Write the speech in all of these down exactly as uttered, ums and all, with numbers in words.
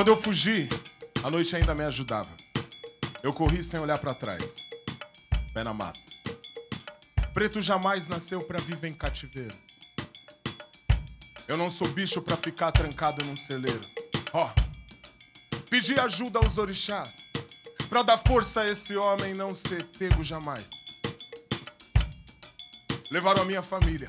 Quando eu fugi, a noite ainda me ajudava. Eu corri sem olhar pra trás. Pé na mata. Preto jamais nasceu pra viver em cativeiro. Eu não sou bicho pra ficar trancado num celeiro. Ó, oh, pedi ajuda aos orixás pra dar força a esse homem não ser pego jamais. Levaram a minha família.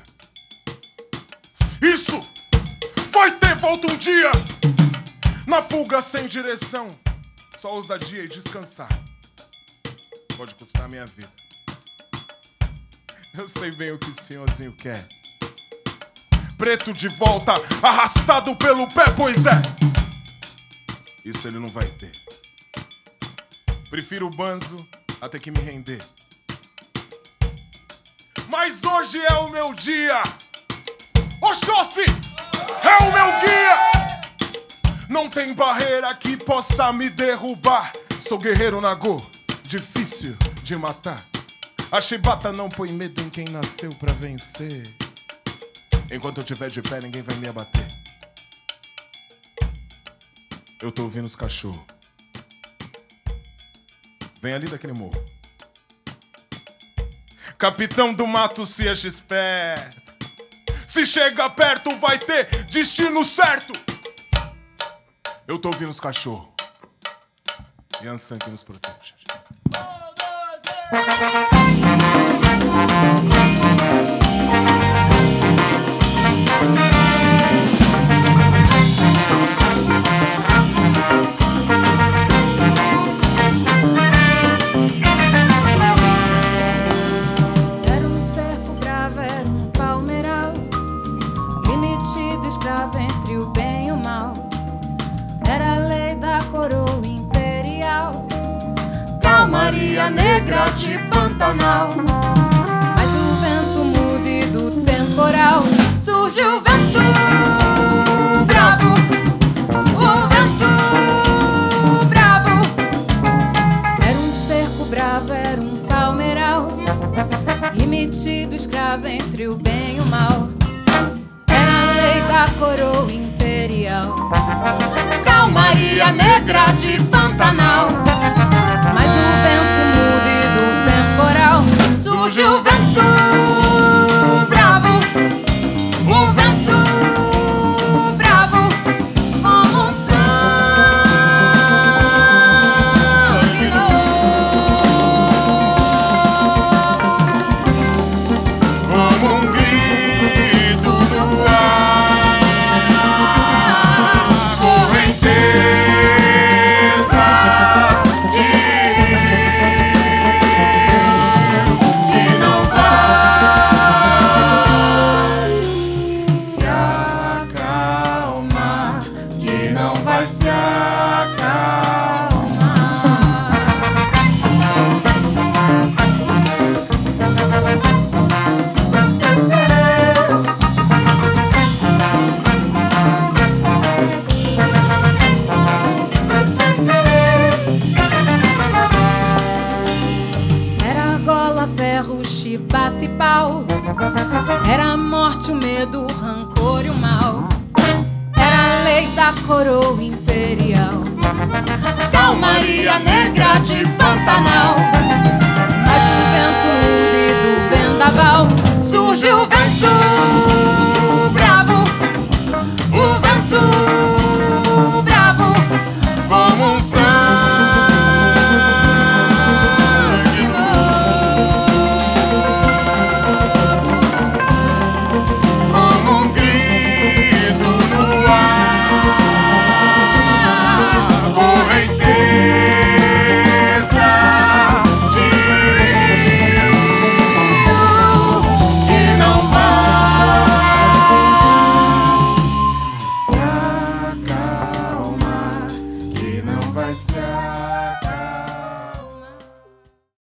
Isso vai ter volta um dia. Na fuga sem direção, só ousadia e descansar. Pode custar a minha vida. Eu sei bem o que o senhorzinho quer. Preto de volta, arrastado pelo pé, pois é. Isso ele não vai ter. Prefiro o banzo até que me render. Mas hoje é o meu dia. Oxóssi é o meu guia. Não tem barreira que possa me derrubar. Sou guerreiro Nagô, difícil de matar. A chibata não põe medo em quem nasceu pra vencer. Enquanto eu tiver de pé, ninguém vai me abater. Eu tô ouvindo os cachorros. Vem ali daquele morro. Capitão do mato, se acha esperto. Se chega perto, vai ter destino certo. Eu tô ouvindo os cachorros. E Ansan que nos protege. Era um cerco bravo, era um palmeiral, limite escravo entre o bem e o mal. Era a lei da coroa imperial, calmaria negra de Pantanal. Mas o vento mude do temporal, surgiu o vento bravo, o vento bravo. Era um cerco bravo, era um palmeiral, limite do escravo entre o bem e o mal. Era a lei da coroa imperial, calmaria negra de Pantanal. Mas o vento mude do temporal, surgiu o vento bravo, o vento bravo, como um sangue novo, Como um grito no ar, correnteza de que não vai se acalmar, que não vai se acalmar. era gola, ferro, chibata e pau. Era a morte, o medo, o rancor e o mal. Era a lei da coroa imperial, calmaria negra de Pantanal. Mas o vento mude do vendaval, surgiu o vento bravo, o vento bravo, Como um sangue como um grito no ar, correnteza de que não vai se acalmar, que não vai se acalmar.